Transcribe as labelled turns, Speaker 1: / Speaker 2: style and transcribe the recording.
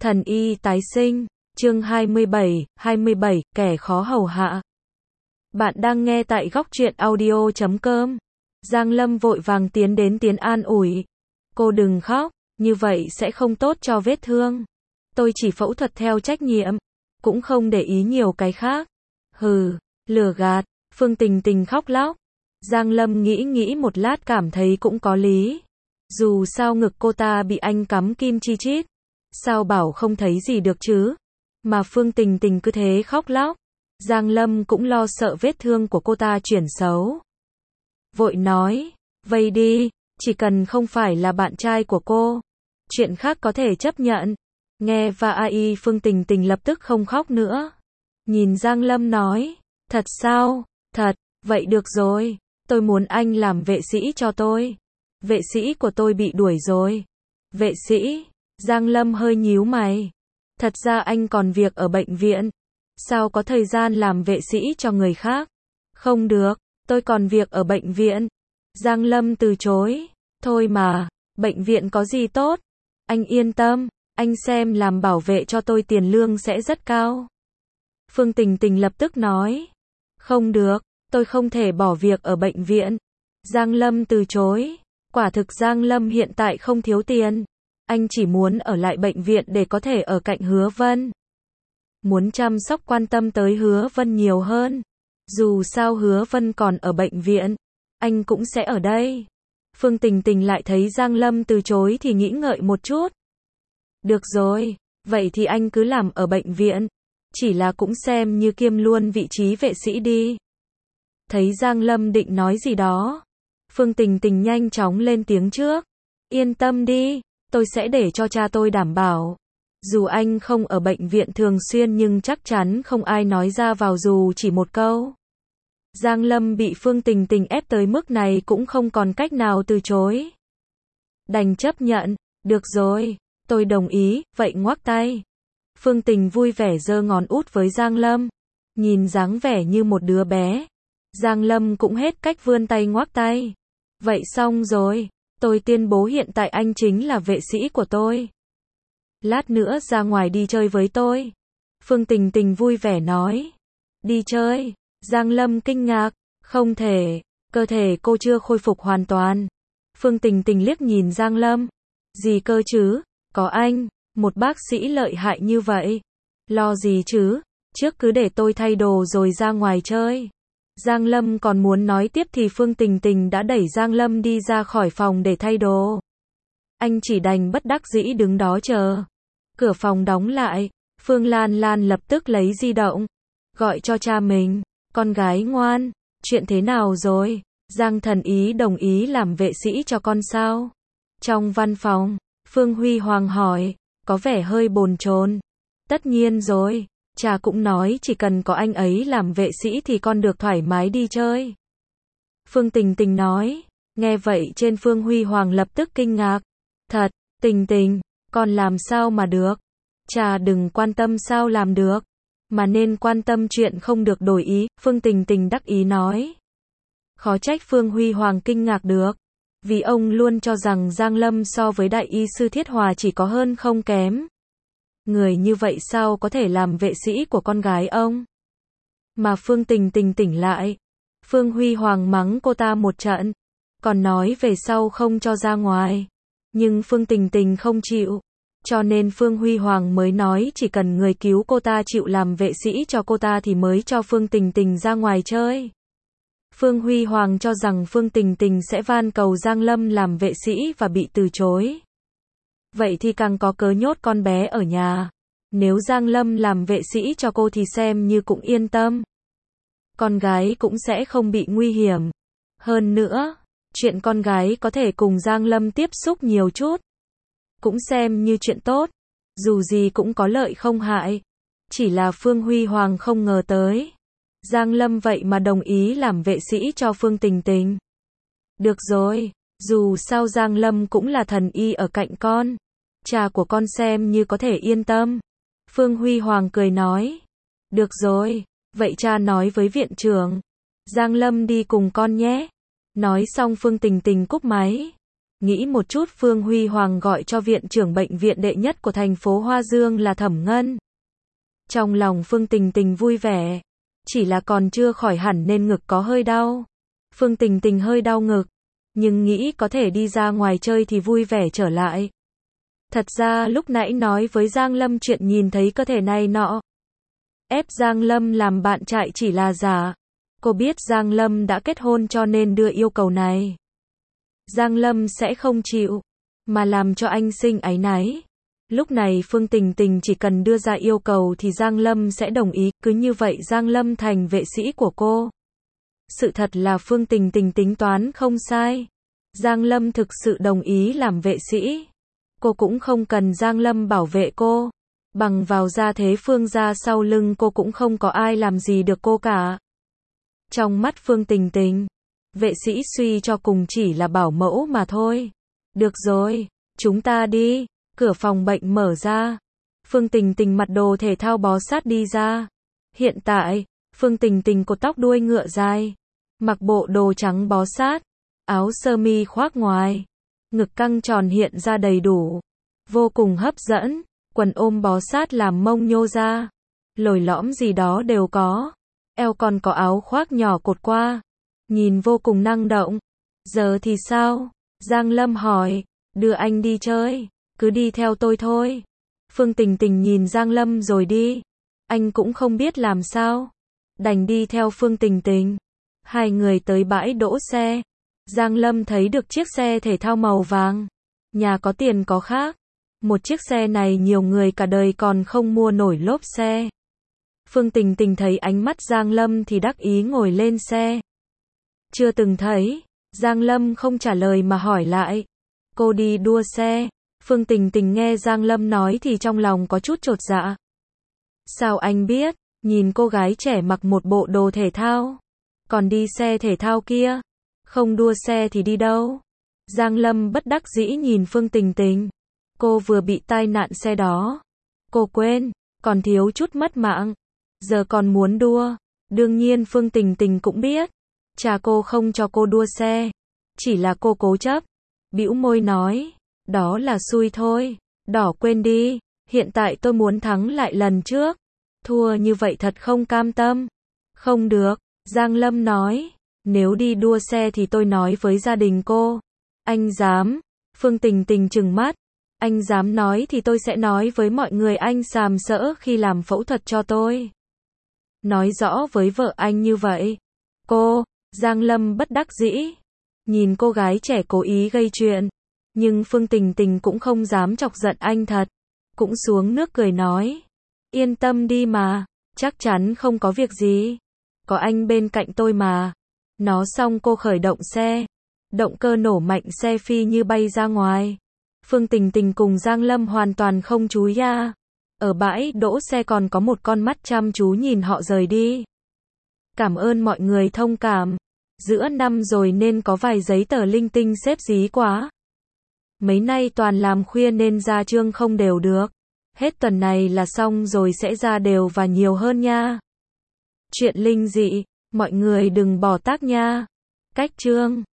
Speaker 1: Thần y tái sinh, chương 27, kẻ khó hầu hạ. Bạn đang nghe tại góc truyện audio.com. Giang Lâm vội vàng tiến đến an ủi. Cô đừng khóc, như vậy sẽ không tốt cho vết thương. Tôi chỉ phẫu thuật theo trách nhiệm, cũng không để ý nhiều cái khác. Hừ, lừa gạt, Phương Tình Tình khóc lóc. Giang Lâm nghĩ một lát cảm thấy cũng có lý. Dù sao ngực cô ta bị anh cắm kim chi chít. Sao bảo không thấy gì được chứ? Mà Phương Tình Tình cứ thế khóc lóc. Giang Lâm cũng lo sợ vết thương của cô ta chuyển xấu. Vội nói, vây đi, chỉ cần không phải là bạn trai của cô. Chuyện khác có thể chấp nhận. Nghe vai Phương Tình Tình lập tức không khóc nữa. Nhìn Giang Lâm nói, thật sao? Thật, vậy được rồi. Tôi muốn anh làm vệ sĩ cho tôi. Vệ sĩ của tôi bị đuổi rồi. Vệ sĩ? Giang Lâm hơi nhíu mày. Thật ra anh còn việc ở bệnh viện. Sao có thời gian làm vệ sĩ cho người khác? Không được, tôi còn việc ở bệnh viện. Giang Lâm từ chối. Thôi mà, bệnh viện có gì tốt? Anh yên tâm, anh xem làm bảo vệ cho tôi tiền lương sẽ rất cao. Phương Tình Tình lập tức nói. Không được, tôi không thể bỏ việc ở bệnh viện. Giang Lâm từ chối. Quả thực Giang Lâm hiện tại không thiếu tiền. Anh chỉ muốn ở lại bệnh viện để có thể ở cạnh Hứa Vân. Muốn chăm sóc quan tâm tới Hứa Vân nhiều hơn. Dù sao Hứa Vân còn ở bệnh viện, anh cũng sẽ ở đây. Phương Tình Tình lại thấy Giang Lâm từ chối thì nghĩ ngợi một chút. Được rồi, vậy thì anh cứ làm ở bệnh viện. Chỉ là cũng xem như kiêm luôn vị trí vệ sĩ đi. Thấy Giang Lâm định nói gì đó, Phương Tình Tình nhanh chóng lên tiếng trước. Yên tâm đi, tôi sẽ để cho cha tôi đảm bảo. Dù anh không ở bệnh viện thường xuyên nhưng chắc chắn không ai nói ra vào dù chỉ một câu. Giang Lâm bị Phương Tình Tình ép tới mức này cũng không còn cách nào từ chối. Đành chấp nhận, được rồi, tôi đồng ý, vậy ngoắc tay. Phương Tình vui vẻ giơ ngón út với Giang Lâm. Nhìn dáng vẻ như một đứa bé. Giang Lâm cũng hết cách vươn tay ngoắc tay. Vậy xong rồi, tôi tuyên bố hiện tại anh chính là vệ sĩ của tôi. Lát nữa ra ngoài đi chơi với tôi. Phương Tình Tình vui vẻ nói. Đi chơi? Giang Lâm kinh ngạc. Không thể, cơ thể cô chưa khôi phục hoàn toàn. Phương Tình Tình liếc nhìn Giang Lâm. Gì cơ chứ? Có anh, một bác sĩ lợi hại như vậy. Lo gì chứ? Trước cứ để tôi thay đồ rồi ra ngoài chơi. Giang Lâm còn muốn nói tiếp thì Phương Tình Tình đã đẩy Giang Lâm đi ra khỏi phòng để thay đồ. Anh chỉ đành bất đắc dĩ đứng đó chờ. Cửa phòng đóng lại, Phương Lan Lan lập tức lấy di động, gọi cho cha mình. Con gái ngoan, chuyện thế nào rồi? Giang thần ý đồng ý làm vệ sĩ cho con sao? Trong văn phòng, Phương Huy Hoàng hỏi, có vẻ hơi bồn chồn. Tất nhiên rồi, cha cũng nói chỉ cần có anh ấy làm vệ sĩ thì con được thoải mái đi chơi. Phương Tình Tình nói, nghe vậy trên Phương Huy Hoàng lập tức kinh ngạc. Thật, Tình Tình, con làm sao mà được? Cha đừng quan tâm sao làm được, mà nên quan tâm chuyện không được đổi ý, Phương Tình Tình đắc ý nói. Khó trách Phương Huy Hoàng kinh ngạc được, vì ông luôn cho rằng Giang Lâm so với đại y sư Thiết Hòa chỉ có hơn không kém. Người như vậy sao có thể làm vệ sĩ của con gái ông? Mà Phương Tình Tình tỉnh lại, Phương Huy Hoàng mắng cô ta một trận, còn nói về sau không cho ra ngoài. Nhưng Phương Tình Tình không chịu, cho nên Phương Huy Hoàng mới nói chỉ cần người cứu cô ta chịu làm vệ sĩ cho cô ta thì mới cho Phương Tình Tình ra ngoài chơi. Phương Huy Hoàng cho rằng Phương Tình Tình sẽ van cầu Giang Lâm làm vệ sĩ và bị từ chối. Vậy thì càng có cớ nhốt con bé ở nhà. Nếu Giang Lâm làm vệ sĩ cho cô thì xem như cũng yên tâm. Con gái cũng sẽ không bị nguy hiểm. Hơn nữa, chuyện con gái có thể cùng Giang Lâm tiếp xúc nhiều chút, cũng xem như chuyện tốt. Dù gì cũng có lợi không hại. Chỉ là Phương Huy Hoàng không ngờ tới. Giang Lâm vậy mà đồng ý làm vệ sĩ cho Phương Tình Tình. Được rồi, dù sao Giang Lâm cũng là thần y ở cạnh con. Cha của con xem như có thể yên tâm. Phương Huy Hoàng cười nói. Được rồi, vậy cha nói với viện trưởng. Giang Lâm đi cùng con nhé. Nói xong Phương Tình Tình cúp máy. Nghĩ một chút Phương Huy Hoàng gọi cho viện trưởng bệnh viện đệ nhất của thành phố Hoa Dương là Thẩm Ngân. Trong lòng Phương Tình Tình vui vẻ. Chỉ là còn chưa khỏi hẳn nên ngực có hơi đau. Phương Tình Tình hơi đau ngực. Nhưng nghĩ có thể đi ra ngoài chơi thì vui vẻ trở lại. Thật ra lúc nãy nói với Giang Lâm chuyện nhìn thấy cơ thể này nọ. Ép Giang Lâm làm bạn chạy chỉ là giả. Cô biết Giang Lâm đã kết hôn cho nên đưa yêu cầu này. Giang Lâm sẽ không chịu, mà làm cho anh sinh áy náy. Lúc này Phương Tình Tình chỉ cần đưa ra yêu cầu thì Giang Lâm sẽ đồng ý, cứ như vậy Giang Lâm thành vệ sĩ của cô. Sự thật là Phương Tình Tình tính toán không sai. Giang Lâm thực sự đồng ý làm vệ sĩ. Cô cũng không cần Giang Lâm bảo vệ cô. Bằng vào gia thế Phương gia sau lưng cô cũng không có ai làm gì được cô cả. Trong mắt Phương Tình Tình, vệ sĩ suy cho cùng chỉ là bảo mẫu mà thôi. Được rồi, chúng ta đi. Cửa phòng bệnh mở ra. Phương Tình Tình mặc đồ thể thao bó sát đi ra. Hiện tại, Phương Tình Tình cột tóc đuôi ngựa dài. Mặc bộ đồ trắng bó sát. Áo sơ mi khoác ngoài. Ngực căng tròn hiện ra đầy đủ. Vô cùng hấp dẫn. Quần ôm bó sát làm mông nhô ra. Lồi lõm gì đó đều có. Eo còn có áo khoác nhỏ cột qua. Nhìn vô cùng năng động. Giờ thì sao? Giang Lâm hỏi. Đưa anh đi chơi. Cứ đi theo tôi thôi. Phương Tình Tình nhìn Giang Lâm rồi đi. Anh cũng không biết làm sao. Đành đi theo Phương Tình Tình. Hai người tới bãi đỗ xe. Giang Lâm thấy được chiếc xe thể thao màu vàng. Nhà có tiền có khác. Một chiếc xe này nhiều người cả đời còn không mua nổi lốp xe. Phương Tình Tình thấy ánh mắt Giang Lâm thì đắc ý ngồi lên xe. Chưa từng thấy. Giang Lâm không trả lời mà hỏi lại. Cô đi đua xe. Phương Tình Tình nghe Giang Lâm nói thì trong lòng có chút chột dạ. Sao anh biết? Nhìn cô gái trẻ mặc một bộ đồ thể thao. Còn đi xe thể thao kia. Không đua xe thì đi đâu? Giang Lâm bất đắc dĩ nhìn Phương Tình Tình. Cô vừa bị tai nạn xe đó. Cô quên, còn thiếu chút mất mạng. Giờ còn muốn đua. Đương nhiên Phương Tình Tình cũng biết. Cha cô không cho cô đua xe. Chỉ là cô cố chấp. Bĩu môi nói. Đó là xui thôi. Đỏ quên đi. Hiện tại tôi muốn thắng lại lần trước. Thua như vậy thật không cam tâm. Không được. Giang Lâm nói. Nếu đi đua xe thì tôi nói với gia đình cô. Anh dám. Phương Tình Tình trừng mắt. Anh dám nói thì tôi sẽ nói với mọi người anh sàm sỡ khi làm phẫu thuật cho tôi. Nói rõ với vợ anh như vậy. Cô, Giang Lâm bất đắc dĩ. Nhìn cô gái trẻ cố ý gây chuyện. Nhưng Phương Tình Tình cũng không dám chọc giận anh thật. Cũng xuống nước cười nói. Yên tâm đi mà. Chắc chắn không có việc gì. Có anh bên cạnh tôi mà. Nói xong cô khởi động xe. Động cơ nổ mạnh xe phi như bay ra ngoài. Phương Tình Tình cùng Giang Lâm hoàn toàn không chú ý. Ở bãi đỗ xe còn có một con mắt chăm chú nhìn họ rời đi. Cảm ơn mọi người thông cảm. Giữa năm rồi nên có vài giấy tờ linh tinh xếp dí quá. Mấy nay toàn làm khuya nên ra chương không đều được. Hết tuần này là xong rồi sẽ ra đều và nhiều hơn nha. Chuyện linh dị, mọi người đừng bỏ tác nha. Cách chương